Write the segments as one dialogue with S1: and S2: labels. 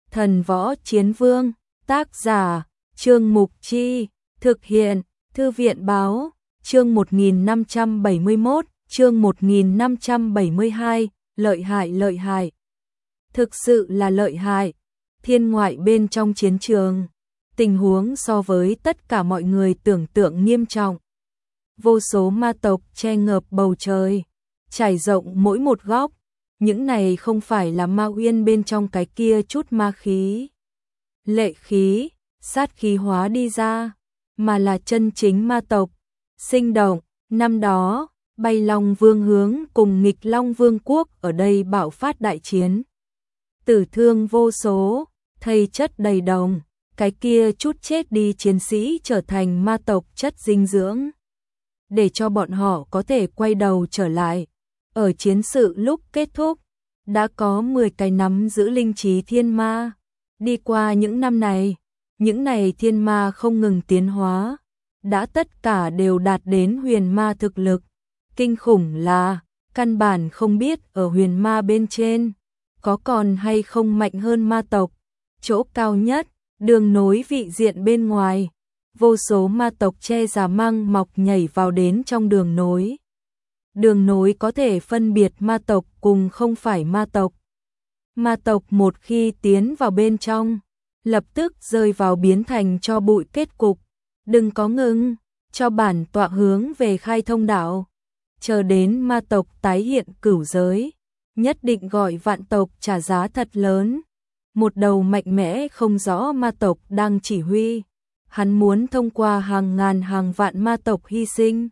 S1: Thần Võ Chiến Vương, tác giả, Trương Mục Chi, thực hiện, Thư viện Báo, chương 1571, chương 1572, lợi hại. Thực sự là lợi hại, thiên ngoại bên trong chiến trường, tình huống so với tất cả mọi người tưởng tượng nghiêm trọng. Vô số ma tộc che ngợp bầu trời, trải rộng mỗi một góc, những này không phải là ma uyên bên trong cái kia chút ma khí, lệ khí, sát khí hóa đi ra, mà là chân chính ma tộc, sinh động. Năm đó, Bay Long Vương hướng cùng Nghịch Long Vương quốc ở đây bạo phát đại chiến. Tử thương vô số, thây chất đầy đồng, cái kia chút chết đi chiến sĩ trở thành ma tộc chất dinh dưỡng, để cho bọn họ có thể quay đầu trở lại. Ở chiến sự lúc kết thúc, đã có 10 cái nắm giữ linh trí thiên ma. Đi qua những năm này, những này thiên ma không ngừng tiến hóa, đã tất cả đều đạt đến huyền ma thực lực. Kinh khủng là, căn bản không biết ở huyền ma bên trên, có còn hay không mạnh hơn ma tộc. Chỗ cao nhất, đường nối vị diện bên ngoài, vô số ma tộc che giả mang mọc nhảy vào đến trong đường nối. Đường nối có thể phân biệt ma tộc cùng không phải ma tộc. Ma tộc một khi tiến vào bên trong, lập tức rơi vào biến thành cho bụi kết cục. Đừng có ngừng, cho bản tọa hướng về khai thông đạo. Chờ đến ma tộc tái hiện cửu giới, nhất định gọi vạn tộc trả giá thật lớn. Một đầu mạnh mẽ không rõ ma tộc đang chỉ huy. Hắn muốn thông qua hàng ngàn hàng vạn ma tộc hy sinh,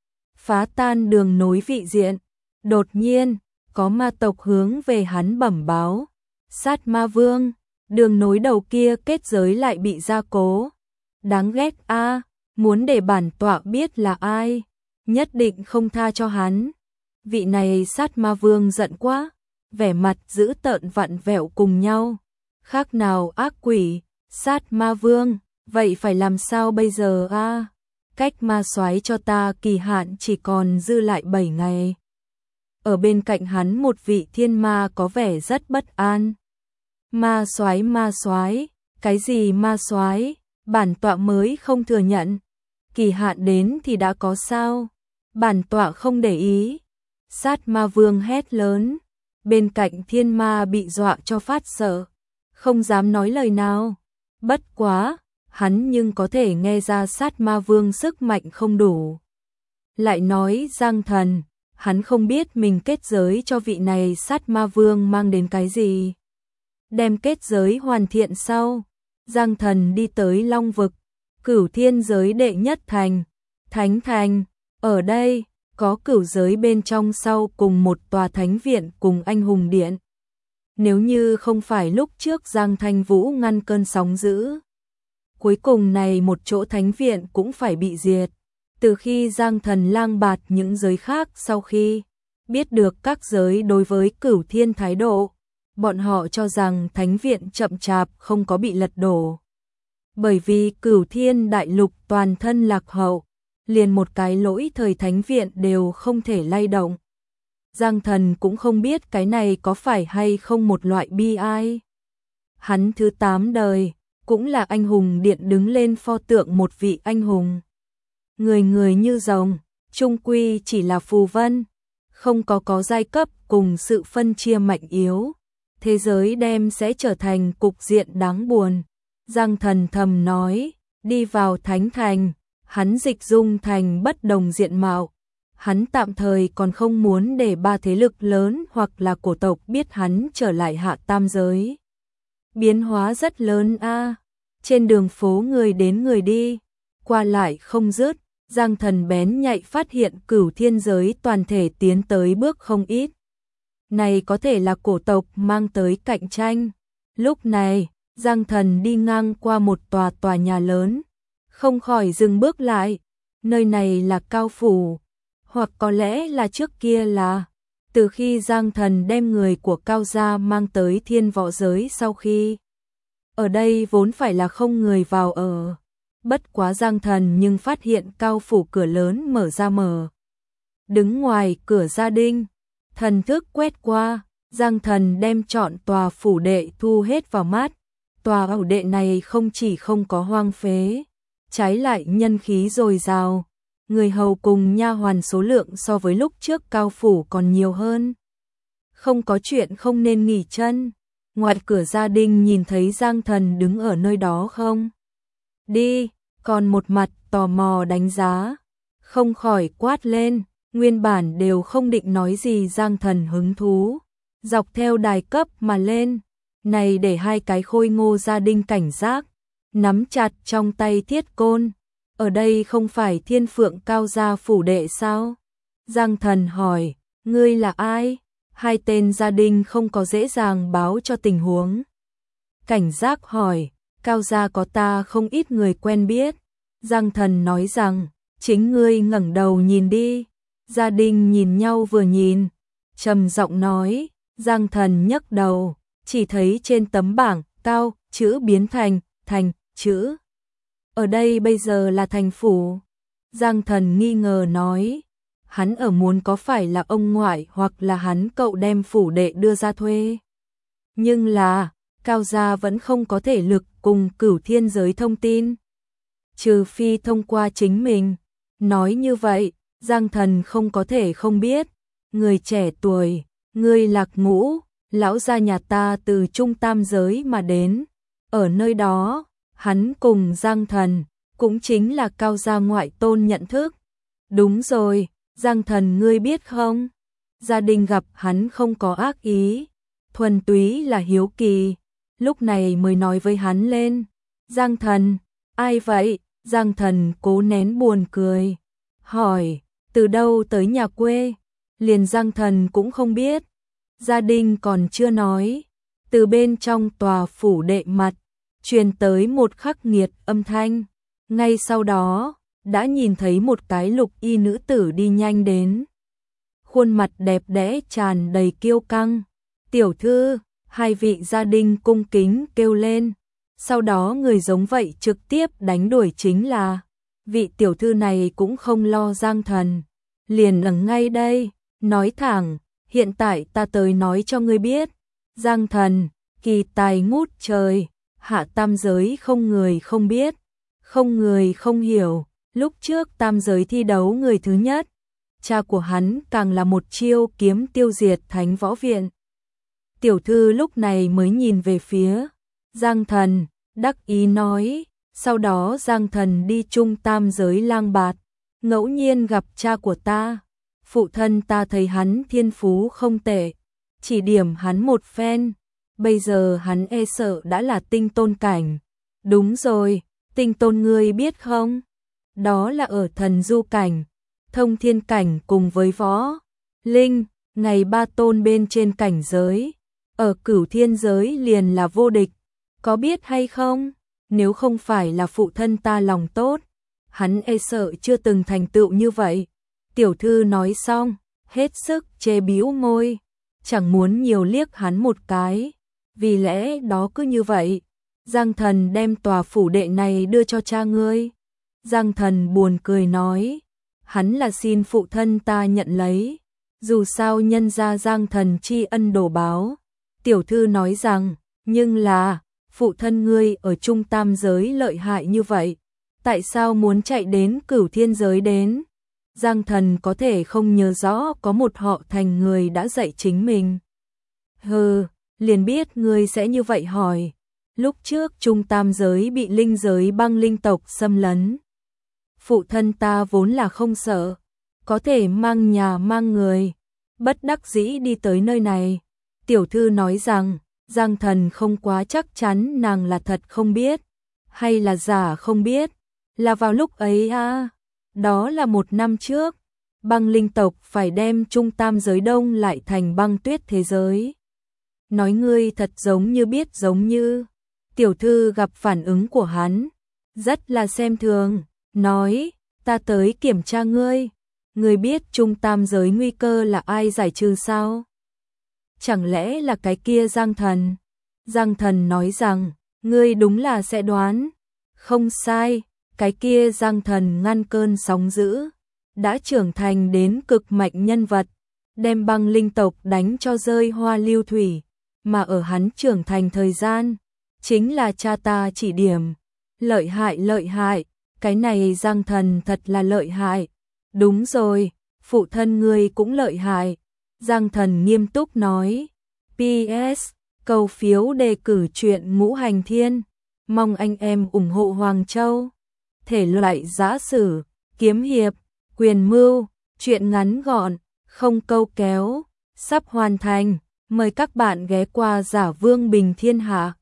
S1: phá tan đường nối vị diện. Đột nhiên, có ma tộc hướng về hắn bẩm báo. Sát ma vương, đường nối đầu kia kết giới lại bị gia cố. Đáng ghét a, muốn để bản tọa biết là ai, nhất định không tha cho hắn. Vị này sát ma vương giận quá, vẻ mặt dữ tợn vặn vẹo cùng nhau. Khác nào ác quỷ, sát ma vương, vậy phải làm sao bây giờ a? Cách ma soái cho ta kỳ hạn chỉ còn dư lại 7 ngày. Ở bên cạnh hắn một vị thiên ma có vẻ rất bất an. Ma soái, cái gì ma soái? Bản tọa mới không thừa nhận. Kỳ hạn đến thì đã có sao? Bản tọa không để ý. Sát ma vương hét lớn. Bên cạnh thiên ma bị dọa cho phát sợ, không dám nói lời nào. Bất quá, hắn nhưng có thể nghe ra sát ma vương sức mạnh không đủ. Lại nói Giang Thần, hắn không biết mình kết giới cho vị này sát ma vương mang đến cái gì. Đem kết giới hoàn thiện sau, Giang Thần đi tới Long Vực, Cửu Thiên giới đệ nhất thành, Thánh Thành. Ở đây, có cửu giới bên trong sau cùng một tòa thánh viện cùng anh hùng điện. Nếu như không phải lúc trước Giang Thanh Vũ ngăn cơn sóng dữ, cuối cùng này một chỗ thánh viện cũng phải bị diệt. Từ khi Giang Thần lang bạt những giới khác, sau khi biết được các giới đối với Cửu Thiên thái độ, bọn họ cho rằng thánh viện chậm chạp không có bị lật đổ. Bởi vì Cửu Thiên đại lục toàn thân lạc hậu, liền một cái lỗi thời thánh viện đều không thể lay động. Giang Thần cũng không biết cái này có phải hay không một loại bi ai. Hắn thứ 8 đời, cũng là anh hùng điện đứng lên pho tượng một vị anh hùng. Người người như rồng, chung quy chỉ là phù vân, không có giai cấp cùng sự phân chia mạnh yếu. Thế giới đem sẽ trở thành cục diện đáng buồn. Giang Thần thầm nói, đi vào thánh thành, hắn dịch dung thành bất đồng diện mạo. Hắn tạm thời còn không muốn để 3 thế lực lớn hoặc là cổ tộc biết hắn trở lại hạ tam giới. Biến hóa rất lớn a. Trên đường phố người đến người đi, qua lại không dứt. Giang Thần bén nhạy phát hiện Cửu Thiên giới toàn thể tiến tới bước không ít. Này có thể là cổ tộc mang tới cạnh tranh. Lúc này, Giang Thần đi ngang qua một tòa nhà lớn, không khỏi dừng bước lại. Nơi này là Cao Phủ, hoặc có lẽ là trước kia là từ khi Giang Thần đem người của Cao gia mang tới Thiên Võ giới sau khi. Ở đây vốn phải là không người vào ở. Bất quá Giang Thần nhưng phát hiện Cao Phủ cửa lớn mở ra mở. Đứng ngoài cửa gia đình, thần thức quét qua, Giang Thần đem trọn tòa phủ đệ thu hết vào mắt. Tòa ẩu đệ này không chỉ không có hoang phế, trái lại nhân khí dồi dào, người hầu cùng nha hoàn số lượng so với lúc trước Cao phủ còn nhiều hơn. Không có chuyện không nên nghỉ chân. Ngoài cửa gia đình nhìn thấy Giang Thần đứng ở nơi đó không? Đi, còn một mặt tò mò đánh giá, không khỏi quát lên, nguyên bản đều không định nói gì Giang Thần hứng thú, dọc theo đài cấp mà lên, này để hai cái khôi ngô gia đình cảnh giác, nắm chặt trong tay thiết côn, ở đây không phải Thiên Phượng Cao gia phủ đệ sao? Giang Thần hỏi, ngươi là ai? Hai tên gia đình không có dễ dàng báo cho tình huống. Cảnh giác hỏi, Cao gia có ta không ít người quen biết. Giang Thần nói rằng, chính ngươi ngẩng đầu nhìn đi. Gia đình nhìn nhau vừa nhìn, trầm giọng nói, Giang Thần nhấc đầu, chỉ thấy trên tấm bảng, Cao, chữ biến thành, thành, chữ. Ở đây bây giờ là thành phủ. Giang Thần nghi ngờ nói, hắn ở muốn có phải là ông ngoại hoặc là hắn cậu đem phủ đệ đưa ra thuê. Nhưng là, Cao gia vẫn không có thể lực cùng Cửu Thiên giới thông tin. Trừ phi thông qua chính mình. Nói như vậy, Giang Thần không có thể không biết. Người trẻ tuổi, người Lạc Ngũ, lão gia nhà ta từ Trung Tam giới mà đến. Ở nơi đó, hắn cùng Giang Thần, cũng chính là Cao gia ngoại tôn nhận thức. Đúng rồi. Giang Thần ngươi biết không? Gia đình gặp hắn không có ác ý, thuần túy là hiếu kỳ, lúc này mới nói với hắn lên. Giang Thần, ai vậy? Giang Thần cố nén buồn cười, hỏi, từ đâu tới nhà quê? Liền Giang Thần cũng không biết. Gia đình còn chưa nói, từ bên trong tòa phủ đệ mặt, truyền tới một khắc nghiệt âm thanh, ngay sau đó đã nhìn thấy một cái lục y nữ tử đi nhanh đến. Khuôn mặt đẹp đẽ tràn đầy kiêu căng. Tiểu thư, hai vị gia đình cung kính kêu lên. Sau đó người giống vậy trực tiếp đánh đuổi chính là. Vị tiểu thư này cũng không lo Giang Thần. Liền ở ngay đây, nói thẳng, hiện tại ta tới nói cho ngươi biết. Giang Thần, kỳ tài ngút trời, hạ tam giới không người không biết, không người không hiểu. Lúc trước tam giới thi đấu người thứ nhất, cha của hắn càng là một chiêu kiếm tiêu diệt Thánh Võ Viện. Tiểu thư lúc này mới nhìn về phía Giang Thần, đắc ý nói, sau đó Giang Thần đi chung tam giới lang bạt, ngẫu nhiên gặp cha của ta, phụ thân ta thấy hắn thiên phú không tệ, chỉ điểm hắn một phen, bây giờ hắn e sợ đã là tinh tôn cảnh. Đúng rồi, tinh tôn ngươi biết không? Đó là ở thần du cảnh, thông thiên cảnh cùng với võ linh, ngày ba tôn bên trên cảnh giới, ở Cửu Thiên giới liền là vô địch, có biết hay không? Nếu không phải là phụ thân ta lòng tốt, hắn e sợ chưa từng thành tựu như vậy. Tiểu thư nói xong, hết sức chê bĩu môi, chẳng muốn nhiều liếc hắn một cái, vì lẽ đó cứ như vậy. Giang Thần đem tòa phủ đệ này đưa cho cha ngươi. Giang Thần buồn cười nói, hắn là xin phụ thân ta nhận lấy, dù sao nhân ra Giang Thần tri ân đổ báo. Tiểu thư nói rằng, nhưng là, phụ thân ngươi ở Trung Tam giới lợi hại như vậy, tại sao muốn chạy đến Cửu Thiên giới đến? Giang Thần có thể không nhớ rõ có một họ Thành người đã dạy chính mình. Hừ, liền biết ngươi sẽ như vậy hỏi. Lúc trước Trung Tam giới bị linh giới băng linh tộc xâm lấn. Phụ thân ta vốn là không sợ, có thể mang nhà mang người, bất đắc dĩ đi tới nơi này. Tiểu thư nói rằng, Giang Thần không quá chắc chắn nàng là thật không biết, hay là giả không biết, là vào lúc ấy à, đó là 1 năm trước, băng linh tộc phải đem Trung Tam giới đông lại thành băng tuyết thế giới. Nói ngươi thật giống như biết giống như. Tiểu thư gặp phản ứng của hắn, rất là xem thường, nói, ta tới kiểm tra ngươi, ngươi biết Trung Tam giới nguy cơ là ai giải trừ sao? Chẳng lẽ là cái kia Giang Thần? Giang Thần nói rằng, ngươi đúng là sẽ đoán, không sai, cái kia Giang Thần ngăn cơn sóng dữ, đã trưởng thành đến cực mạnh nhân vật, đem băng linh tộc đánh cho rơi hoa lưu thủy, mà ở hắn trưởng thành thời gian, chính là cha ta chỉ điểm. Lợi hại, cái này Giang Thần thật là lợi hại. Đúng rồi, phụ thân ngươi cũng lợi hại. Giang Thần nghiêm túc nói. PS, cầu phiếu đề cử truyện Ngũ Hành Thiên. Mong anh em ủng hộ Hoàng Châu. Thể loại giã sử, kiếm hiệp, quyền mưu, truyện ngắn gọn, không câu kéo, sắp hoàn thành. Mời các bạn ghé qua Giả Vương Bình Thiên Hạ.